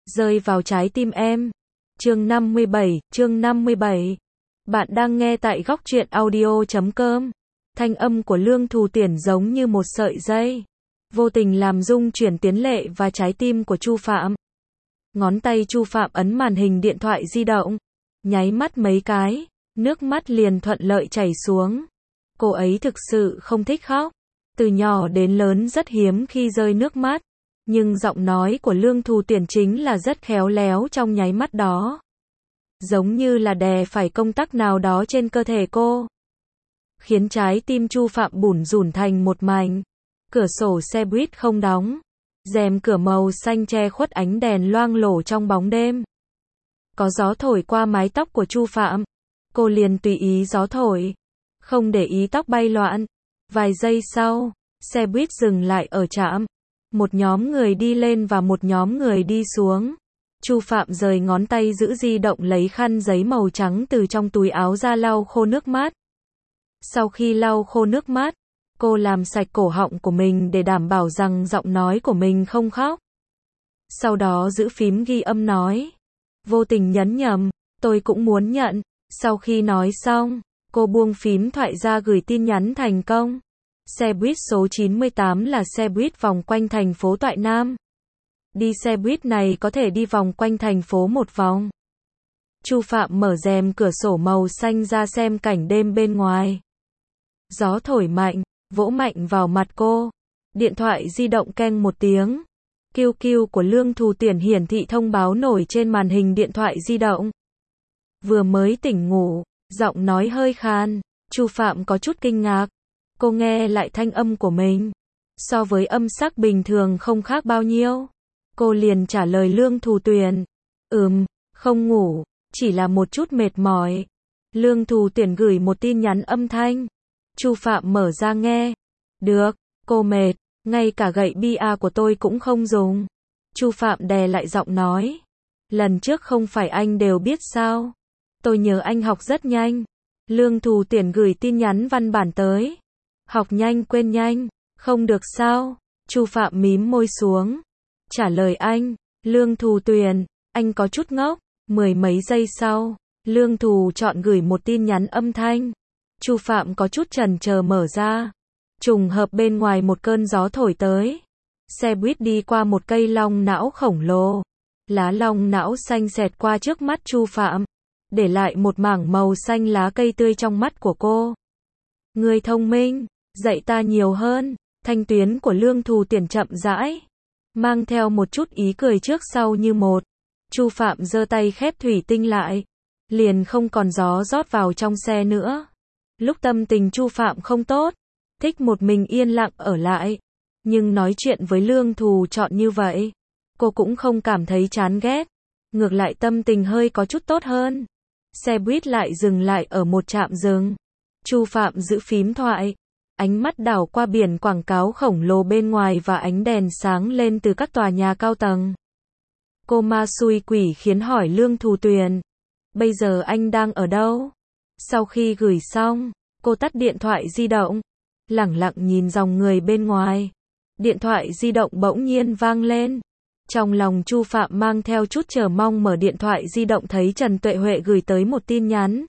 rơi vào trái tim em. Chương 57. Bạn đang nghe tại góc truyện audio.com. Thanh âm của Lương Thù Tuyển giống như một sợi dây, vô tình làm rung chuyển Tiến Lệ và trái tim của Chu Phạm. Ngón tay Chu Phạm ấn màn hình điện thoại di động, nháy mắt mấy cái, nước mắt liền thuận lợi chảy xuống. Cô ấy thực sự không thích khóc, từ nhỏ đến lớn rất hiếm khi rơi nước mắt, nhưng giọng nói của Lương Thù Tuyển chính là rất khéo léo trong nháy mắt đó. Giống như là đè phải công tắc nào đó trên cơ thể cô, khiến trái tim Chu Phạm bủn rủn thành một mảnh. Cửa sổ xe buýt không đóng, rèm cửa màu xanh che khuất ánh đèn loang lổ trong bóng đêm. Có gió thổi qua mái tóc của Chu Phạm, cô liền tùy ý gió thổi, không để ý tóc bay loạn. Vài giây sau, xe buýt dừng lại ở trạm. Một nhóm người đi lên và một nhóm người đi xuống. Chu Phạm rời ngón tay giữ di động lấy khăn giấy màu trắng từ trong túi áo ra lau khô nước mắt. Sau khi lau khô nước mắt, cô làm sạch cổ họng của mình để đảm bảo rằng giọng nói của mình không khóc. Sau đó giữ phím ghi âm nói. Vô tình nhấn nhầm, tôi cũng muốn nhận. Sau khi nói xong, cô buông phím thoại ra gửi tin nhắn thành công. Xe buýt số 98 là xe buýt vòng quanh thành phố Toại Nam. Đi xe buýt này có thể đi vòng quanh thành phố một vòng. Chu Phạm mở rèm cửa sổ màu xanh ra xem cảnh đêm bên ngoài. Gió thổi mạnh, vỗ mạnh vào mặt cô. Điện thoại di động keng một tiếng. QQ của Lương Thù Tuyển hiển thị thông báo nổi trên màn hình điện thoại di động. Vừa mới tỉnh ngủ, giọng nói hơi khan, Chu Phạm có chút kinh ngạc. Cô nghe lại thanh âm của mình, so với âm sắc bình thường không khác bao nhiêu. Cô liền trả lời Lương Thù Tuyển, không ngủ, chỉ là một chút mệt mỏi. Lương Thù Tuyển gửi một tin nhắn âm thanh. Chu Phạm mở ra nghe. Được, cô mệt, ngay cả gậy bia của tôi cũng không dùng. Chu Phạm đè lại giọng nói. Lần trước không phải anh đều biết sao? Tôi nhớ anh học rất nhanh. Lương Thù Tuyển gửi tin nhắn văn bản tới. Học nhanh quên nhanh, không được sao? Chu Phạm mím môi xuống. Trả lời anh. Lương Thù Tuyển, anh có chút ngốc. Mười mấy giây sau, Lương Thù chọn gửi một tin nhắn âm thanh. Chu Phạm có chút chần chờ mở ra. Trùng hợp bên ngoài một cơn gió thổi tới. Xe buýt đi qua một cây long não khổng lồ. Lá long não xanh xẹt qua trước mắt Chu Phạm, để lại một mảng màu xanh lá cây tươi trong mắt của cô. Người thông minh, dạy ta nhiều hơn. Thanh tuyến của Lương Thù Tuyển chậm rãi, mang theo một chút ý cười trước sau như một. Chu Phạm giơ tay khép thủy tinh lại, liền không còn gió rót vào trong xe nữa. Lúc tâm tình Chu Phạm không tốt, thích một mình yên lặng ở lại, nhưng nói chuyện với Lương Thù chọn như vậy, cô cũng không cảm thấy chán ghét, ngược lại tâm tình hơi có chút tốt hơn. Xe buýt lại dừng lại ở một trạm dừng. Chu Phạm giữ phím thoại, ánh mắt đảo qua biển quảng cáo khổng lồ bên ngoài và ánh đèn sáng lên từ các tòa nhà cao tầng. Cô ma xui quỷ khiến hỏi Lương Thù Tuyển, bây giờ anh đang ở đâu? Sau khi gửi xong, cô tắt điện thoại di động, lẳng lặng nhìn dòng người bên ngoài. Điện thoại di động bỗng nhiên vang lên. Trong lòng Chu Phạm mang theo chút chờ mong mở điện thoại di động thấy Trần Tuệ Huệ gửi tới một tin nhắn.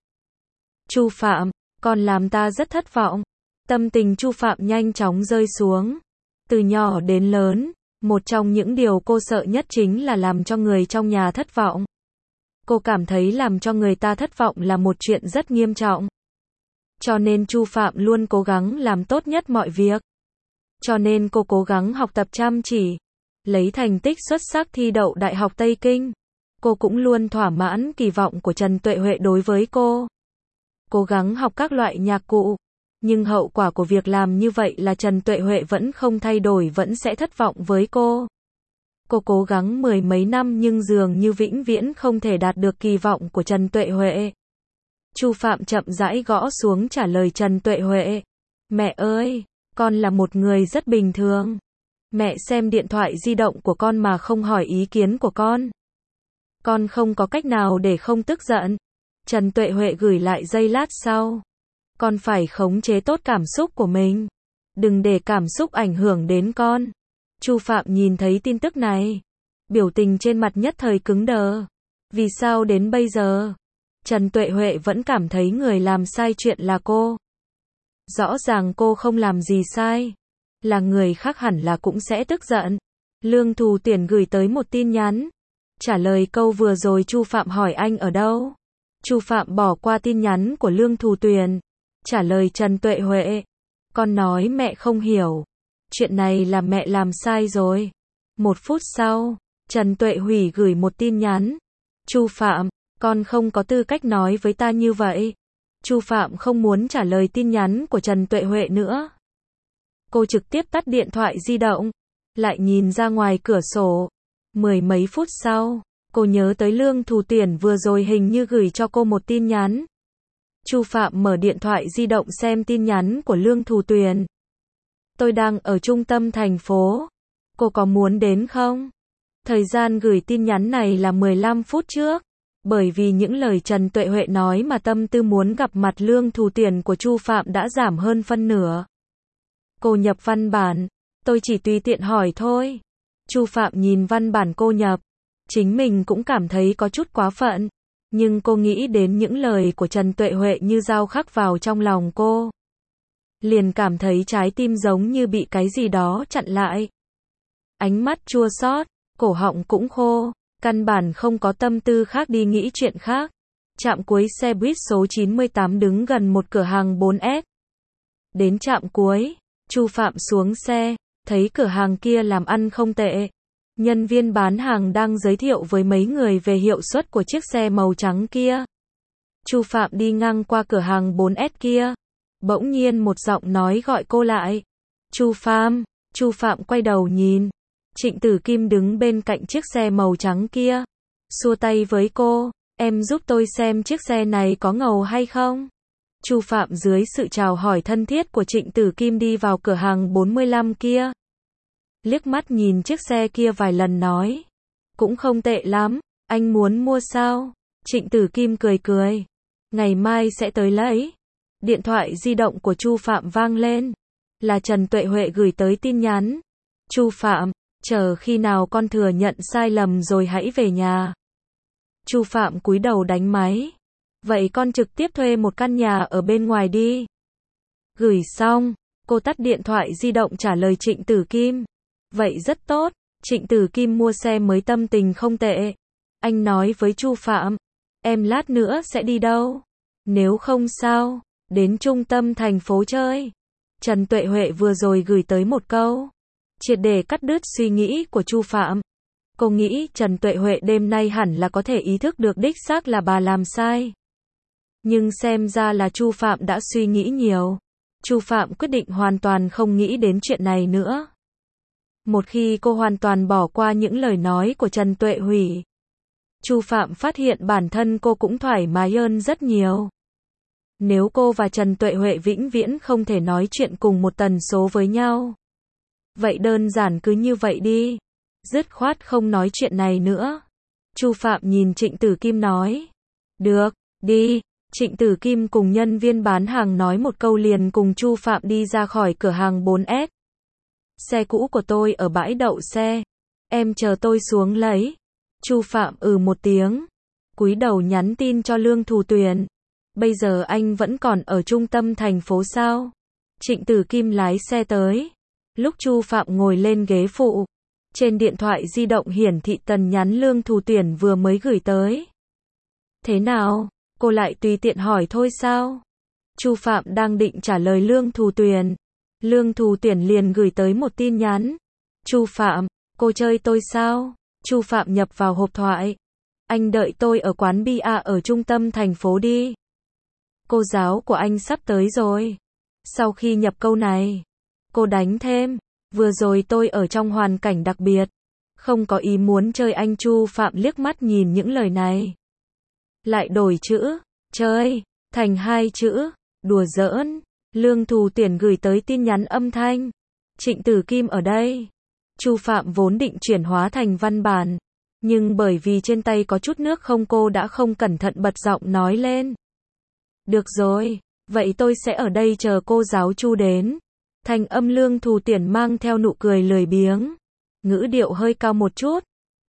Chu Phạm, con làm ta rất thất vọng. Tâm tình Chu Phạm nhanh chóng rơi xuống. Từ nhỏ đến lớn, một trong những điều cô sợ nhất chính là làm cho người trong nhà thất vọng. Cô cảm thấy làm cho người ta thất vọng là một chuyện rất nghiêm trọng. Cho nên Chu Phạm luôn cố gắng làm tốt nhất mọi việc. Cho nên cô cố gắng học tập chăm chỉ, lấy thành tích xuất sắc thi đậu Đại học Tây Kinh. Cô cũng luôn thỏa mãn kỳ vọng của Trần Tuệ Huệ đối với cô. Cố gắng học các loại nhạc cụ. Nhưng hậu quả của việc làm như vậy là Trần Tuệ Huệ vẫn không thay đổi, vẫn sẽ thất vọng với cô. Cô cố gắng mười mấy năm nhưng dường như vĩnh viễn không thể đạt được kỳ vọng của Trần Tuệ Huệ. Chu Phạm chậm rãi gõ xuống trả lời Trần Tuệ Huệ. Mẹ ơi, con là một người rất bình thường. Mẹ xem điện thoại di động của con mà không hỏi ý kiến của con. Con không có cách nào để không tức giận. Trần Tuệ Huệ gửi lại giây lát sau. Con phải khống chế tốt cảm xúc của mình. Đừng để cảm xúc ảnh hưởng đến con. Chu Phạm nhìn thấy tin tức này, Biểu tình trên mặt nhất thời cứng đờ. Vì sao đến bây giờ, Trần Tuệ Huệ vẫn cảm thấy người làm sai chuyện là cô? Rõ ràng cô không làm gì sai. Là người khác hẳn là cũng sẽ tức giận. Lương Thù Tuyển gửi tới một tin nhắn. Trả lời câu vừa rồi Chu Phạm hỏi anh ở đâu. Chu Phạm bỏ qua tin nhắn của Lương Thù Tuyển. Trả lời Trần Tuệ Huệ. Con nói mẹ không hiểu. Chuyện này là mẹ làm sai rồi. 1 phút sau, Trần Tuệ Hủy gửi một tin nhắn. Chu Phạm, con không có tư cách nói với ta như vậy. Chu Phạm không muốn trả lời tin nhắn của Trần Tuệ Huệ nữa. Cô trực tiếp tắt điện thoại di động, lại nhìn ra ngoài cửa sổ. 10 mấy phút sau, cô nhớ tới Lương Thù Tuyển vừa rồi hình như gửi cho cô một tin nhắn. Chu Phạm mở điện thoại di động xem tin nhắn của Lương Thù Tuyển. Tôi đang ở trung tâm thành phố. Cô có muốn đến không? Thời gian gửi tin nhắn này là 15 phút trước. Bởi vì những lời Trần Tuệ Huệ nói mà tâm tư muốn gặp mặt Lương Thù Tuyển của Chu Phạm đã giảm hơn phân nửa. Cô nhập văn bản. Tôi chỉ tùy tiện hỏi thôi. Chu Phạm nhìn văn bản cô nhập. Chính mình cũng cảm thấy có chút quá phận. Nhưng cô nghĩ đến những lời của Trần Tuệ Huệ như dao khắc vào trong lòng cô. Liền cảm thấy trái tim giống như bị cái gì đó chặn lại. Ánh mắt chua xót, cổ họng cũng khô. Căn bản không có tâm tư khác đi nghĩ chuyện khác. Trạm cuối xe buýt số 98 đứng gần một cửa hàng 4S. Đến trạm cuối, Chu Phạm xuống xe, thấy cửa hàng kia làm ăn không tệ. Nhân viên bán hàng đang giới thiệu với mấy người về hiệu suất của chiếc xe màu trắng kia. Chu Phạm đi ngang qua cửa hàng 4S kia. Bỗng nhiên một giọng nói gọi cô lại. Chu Phạm. Chu Phạm quay đầu nhìn. Trịnh Tử Kim đứng bên cạnh chiếc xe màu trắng kia. Xua tay với cô. Em giúp tôi xem chiếc xe này có ngầu hay không? Chu Phạm dưới sự chào hỏi thân thiết của Trịnh Tử Kim đi vào cửa hàng 45 kia. Liếc mắt nhìn chiếc xe kia vài lần nói. Cũng không tệ lắm, anh muốn mua sao? Trịnh Tử Kim cười cười. Ngày mai sẽ tới lấy. Điện thoại di động của Chu Phạm vang lên. Là Trần Tuệ Huệ gửi tới tin nhắn. Chu Phạm, chờ khi nào con thừa nhận sai lầm rồi hãy về nhà. Chu Phạm cúi đầu đánh máy. Vậy con trực tiếp thuê một căn nhà ở bên ngoài đi. Gửi xong, cô tắt điện thoại di động trả lời Trịnh Tử Kim. Vậy rất tốt, Trịnh Tử Kim mua xe mới tâm tình không tệ. Anh nói với Chu Phạm, em lát nữa sẽ đi đâu? Nếu không sao, đến trung tâm thành phố chơi. Trần Tuệ Huệ vừa rồi gửi tới một câu, triệt để cắt đứt suy nghĩ của Chu Phạm. Cô nghĩ Trần Tuệ Huệ đêm nay hẳn là có thể ý thức được đích xác là bà làm sai. Nhưng xem ra là Chu Phạm đã suy nghĩ nhiều. Chu Phạm quyết định hoàn toàn không nghĩ đến chuyện này nữa. Một khi cô hoàn toàn bỏ qua những lời nói của Trần Tuệ Hủy, Chu Phạm phát hiện bản thân cô cũng thoải mái hơn rất nhiều. Nếu cô và Trần Tuệ Huệ vĩnh viễn không thể nói chuyện cùng một tần số với nhau, vậy đơn giản cứ như vậy đi. Dứt khoát không nói chuyện này nữa. Chu Phạm nhìn Trịnh Tử Kim nói. Được, đi. Trịnh Tử Kim cùng nhân viên bán hàng nói một câu liền cùng Chu Phạm đi ra khỏi cửa hàng 4S. Xe cũ của tôi ở bãi đậu xe. Em chờ tôi xuống lấy. Chu Phạm một tiếng. Cúi đầu nhắn tin cho Lương Thù Tuyển. Bây giờ anh vẫn còn ở trung tâm thành phố sao? Trịnh Tử Kim lái xe tới. Lúc Chu Phạm ngồi lên ghế phụ, trên điện thoại di động hiển thị tin nhắn Lương Thù Tuyển vừa mới gửi tới. Thế nào? Cô lại tùy tiện hỏi thôi sao? Chu Phạm đang định trả lời Lương Thù Tuyển. Lương Thù Tuyển liền gửi tới một tin nhắn. Chu Phạm, cô chơi tôi sao? Chu Phạm nhập vào hộp thoại. Anh đợi tôi ở quán bia ở trung tâm thành phố đi. Cô giáo của anh sắp tới rồi. Sau khi nhập câu này, cô đánh thêm. Vừa rồi tôi ở trong hoàn cảnh đặc biệt. Không có ý muốn chơi anh. Chu Phạm liếc mắt nhìn những lời này. Lại đổi chữ, chơi, thành 2 chữ, đùa giỡn. Lương Thù Tuyển gửi tới tin nhắn âm thanh. Trịnh Tử Kim ở đây. Chu Phạm vốn định chuyển hóa thành văn bản. Nhưng bởi vì trên tay có chút nước không cô đã không cẩn thận bật giọng nói lên. Được rồi, vậy tôi sẽ ở đây chờ cô giáo Chu đến. Thành âm Lương Thù Tuyển mang theo nụ cười lười biếng. Ngữ điệu hơi cao một chút.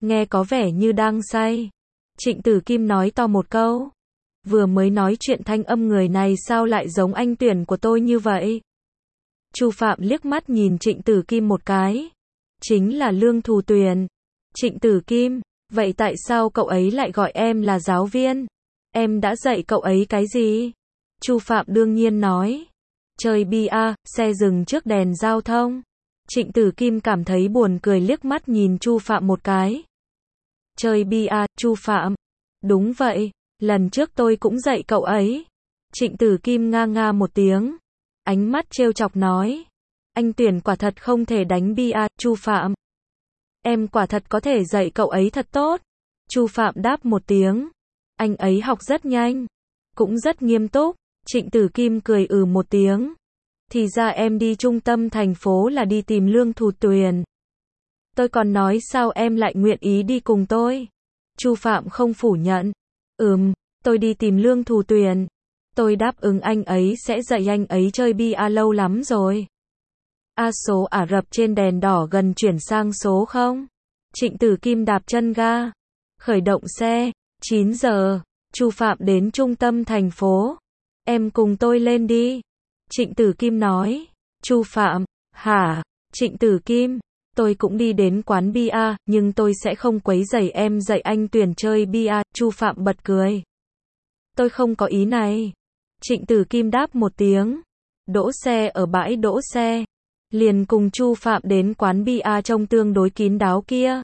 Nghe có vẻ như đang say. Trịnh Tử Kim nói to một câu. Vừa mới nói chuyện thanh âm người này sao lại giống anh tuyển của tôi như vậy? Chu Phạm liếc mắt nhìn Trịnh Tử Kim một cái. Chính là Lương Thù Tuyền. Trịnh Tử Kim, vậy tại sao cậu ấy lại gọi em là giáo viên? Em đã dạy cậu ấy cái gì? Chu Phạm đương nhiên nói. Chơi bia, xe dừng trước đèn giao thông. Trịnh Tử Kim cảm thấy buồn cười liếc mắt nhìn Chu Phạm một cái. Chơi bia, Chu Phạm. Đúng vậy, lần trước tôi cũng dạy cậu ấy. Trịnh Tử Kim nga nga một tiếng. Ánh mắt trêu chọc nói. Anh tuyển quả thật không thể đánh bia, Chu Phạm. Em quả thật có thể dạy cậu ấy thật tốt. Chu Phạm đáp một tiếng. Anh ấy học rất nhanh. Cũng rất nghiêm túc. Trịnh Tử Kim cười một tiếng. Thì ra em đi trung tâm thành phố là đi tìm Lương Thù Tuyền. Tôi còn nói sao em lại nguyện ý đi cùng tôi. Chu Phạm không phủ nhận. Tôi đi tìm Lương Thù Tuyền. Tôi đáp ứng anh ấy sẽ dạy anh ấy chơi bia lâu lắm rồi. Số Ả Rập trên đèn đỏ gần chuyển sang số 0. Trịnh Tử Kim đạp chân ga. Khởi động xe. 9 giờ. Chu Phạm đến trung tâm thành phố. Em cùng tôi lên đi. Trịnh Tử Kim nói. Chu Phạm. Hả? Trịnh Tử Kim. Tôi cũng đi đến quán bia, nhưng tôi sẽ không quấy rầy em dạy anh Tuyền chơi bia. Chu Phạm bật cười. Tôi không có ý này. Trịnh Tử Kim đáp một tiếng. Đỗ xe ở bãi đỗ xe. Liền cùng Chu Phạm đến quán bia trông tương đối kín đáo kia.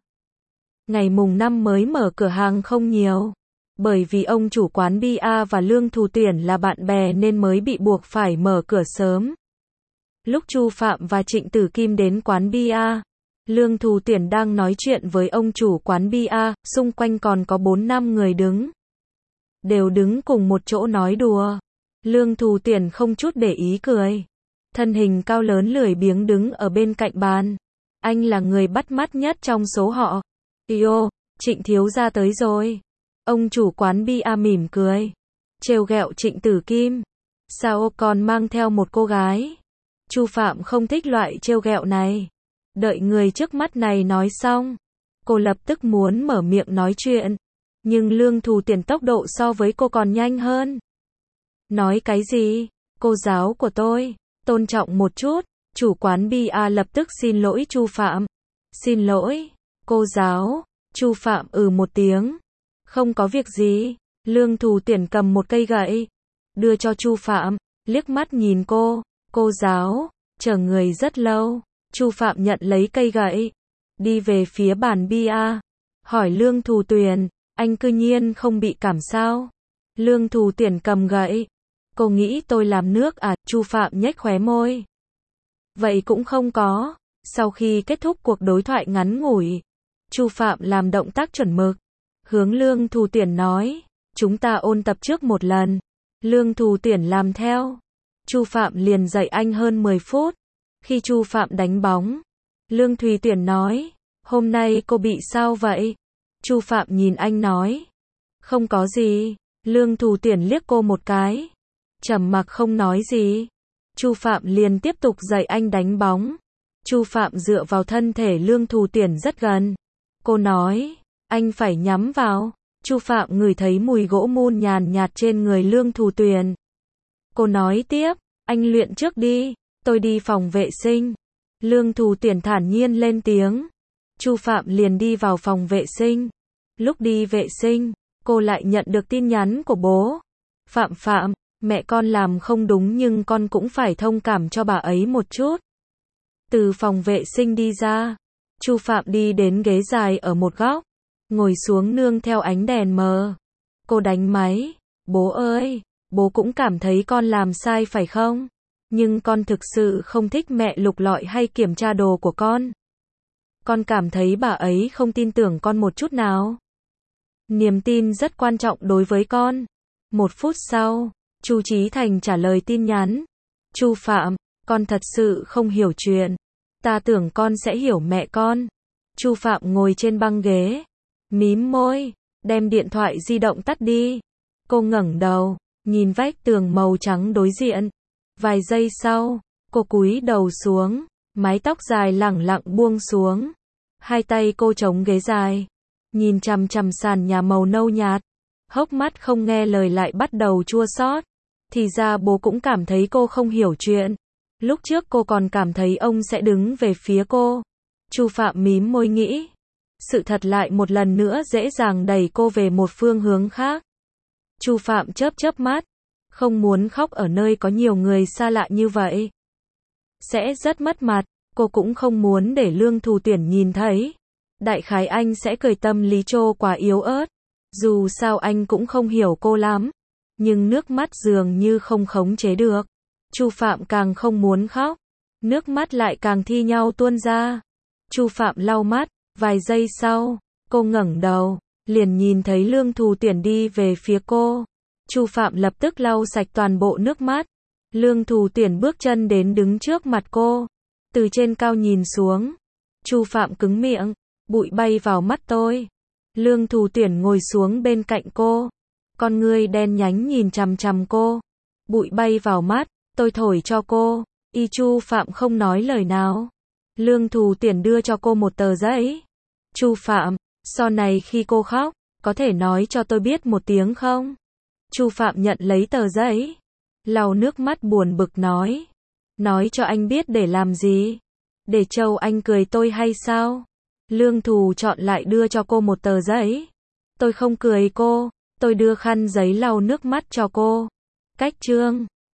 Ngày mùng 5 mới mở cửa hàng không nhiều. Bởi vì ông chủ quán bia và Lương Thù Tuyển là bạn bè nên mới bị buộc phải mở cửa sớm. Lúc Chu Phạm và Trịnh Tử Kim đến quán bia, Lương Thù Tuyển đang nói chuyện với ông chủ quán bia, xung quanh còn có 4-5 người đứng. Đều đứng cùng một chỗ nói đùa. Lương Thù Tuyển không chút để ý cười. Thân hình cao lớn lười biếng đứng ở bên cạnh bàn. Anh là người bắt mắt nhất trong số họ. Yêu, Trịnh thiếu gia tới rồi. Ông chủ quán bia mỉm cười. Trêu ghẹo Trịnh Tử Kim. Sao còn mang theo một cô gái? Chu Phạm không thích loại trêu ghẹo này. Đợi người trước mắt này nói xong. Cô lập tức muốn mở miệng nói chuyện. Nhưng Lương Thù Tuyển tốc độ so với cô còn nhanh hơn. Nói cái gì? Cô giáo của tôi. Tôn trọng một chút. Chủ quán bia lập tức xin lỗi Chu Phạm. Xin lỗi, cô giáo. Chu Phạm một tiếng. Không có việc gì. Lương Thù Tuyển cầm một cây gậy. Đưa cho Chu Phạm. Liếc mắt nhìn cô. Cô giáo. Chờ người rất lâu. Chu Phạm nhận lấy cây gậy. Đi về phía bàn bia. Hỏi Lương Thù Tuyển. Anh cư nhiên không bị cảm sao? Lương Thù Tuyển cầm gậy. Cô nghĩ tôi làm nước à? Chu Phạm nhếch khóe môi. Vậy cũng không có. Sau khi kết thúc cuộc đối thoại ngắn ngủi, Chu Phạm làm động tác chuẩn mực. Hướng Lương Thù Tuyển nói. Chúng ta ôn tập trước một lần. Lương Thù Tuyển làm theo. Chu Phạm liền dạy anh hơn 10 phút. Khi Chu Phạm đánh bóng, Lương Thù Tuyển nói. Hôm nay cô bị sao vậy? Chu Phạm nhìn anh nói. Không có gì. Lương Thù Tuyển liếc cô một cái. Trầm mặc không nói gì. Chu Phạm liền tiếp tục dạy anh đánh bóng. Chu Phạm dựa vào thân thể Lương Thù Tuyển rất gần. Cô nói. Anh phải nhắm vào. Chu Phạm ngửi thấy mùi gỗ mun nhàn nhạt trên người Lương Thù Tuyển. Cô nói tiếp. Anh luyện trước đi. Tôi đi phòng vệ sinh. Lương Thù Tuyển thản nhiên lên tiếng. Chu Phạm liền đi vào phòng vệ sinh. Lúc đi vệ sinh, cô lại nhận được tin nhắn của bố. Phạm, mẹ con làm không đúng nhưng con cũng phải thông cảm cho bà ấy một chút. Từ phòng vệ sinh đi ra, Chu Phạm đi đến ghế dài ở một góc, ngồi xuống nương theo ánh đèn mờ. Cô đánh máy. Bố ơi, bố cũng cảm thấy con làm sai phải không? Nhưng con thực sự không thích mẹ lục lọi hay kiểm tra đồ của con. Con cảm thấy bà ấy không tin tưởng con một chút nào. Niềm tin rất quan trọng đối với con. 1 phút sau, Chu Chí Thành trả lời tin nhắn. Chu Phạm, con thật sự không hiểu chuyện. Ta tưởng con sẽ hiểu mẹ con. Chu Phạm ngồi trên băng ghế, mím môi, đem điện thoại di động tắt đi. Cô ngẩng đầu, nhìn vách tường màu trắng đối diện. Vài giây sau, cô cúi đầu xuống, mái tóc dài lẳng lặng buông xuống. Hai tay cô chống ghế dài, nhìn chằm chằm sàn nhà màu nâu nhạt, hốc mắt không nghe lời lại bắt đầu chua xót. Thì ra bố cũng cảm thấy cô không hiểu chuyện. Lúc trước cô còn cảm thấy ông sẽ đứng về phía cô. Chu Phạm mím môi nghĩ. Sự thật lại một lần nữa dễ dàng đẩy cô về một phương hướng khác. Chu Phạm chớp chớp mắt. Không muốn khóc ở nơi có nhiều người xa lạ như vậy. Sẽ rất mất mặt. Cô cũng không muốn để Lương Thù Tuyển nhìn thấy. Đại khái anh sẽ cười tâm lý trô quá yếu ớt. Dù sao anh cũng không hiểu cô lắm. Nhưng nước mắt dường như không khống chế được. Chu Phạm càng không muốn khóc. Nước mắt lại càng thi nhau tuôn ra. Chu Phạm lau mắt. Vài giây sau, cô ngẩng đầu. Liền nhìn thấy Lương Thù Tuyển đi về phía cô. Chu Phạm lập tức lau sạch toàn bộ nước mắt. Lương Thù Tuyển bước chân đến đứng trước mặt cô. Từ trên cao nhìn xuống. Chu Phạm cứng miệng. Bụi bay vào mắt tôi. Lương Thù Tuyển ngồi xuống bên cạnh cô. Con ngươi đen nhánh nhìn chằm chằm cô. Bụi bay vào mắt, tôi thổi cho cô. Chu Phạm không nói lời nào. Lương Thù Tuyển đưa cho cô một tờ giấy. Chu Phạm, sau này khi cô khóc, có thể nói cho tôi biết một tiếng không? Chu Phạm nhận lấy tờ giấy. Lau nước mắt buồn bực nói. Nói cho anh biết để làm gì? Để Châu anh cười tôi hay sao? Lương Thù chọn lại đưa cho cô một tờ giấy. Tôi không cười cô. Tôi đưa khăn giấy lau nước mắt cho cô. Cách chương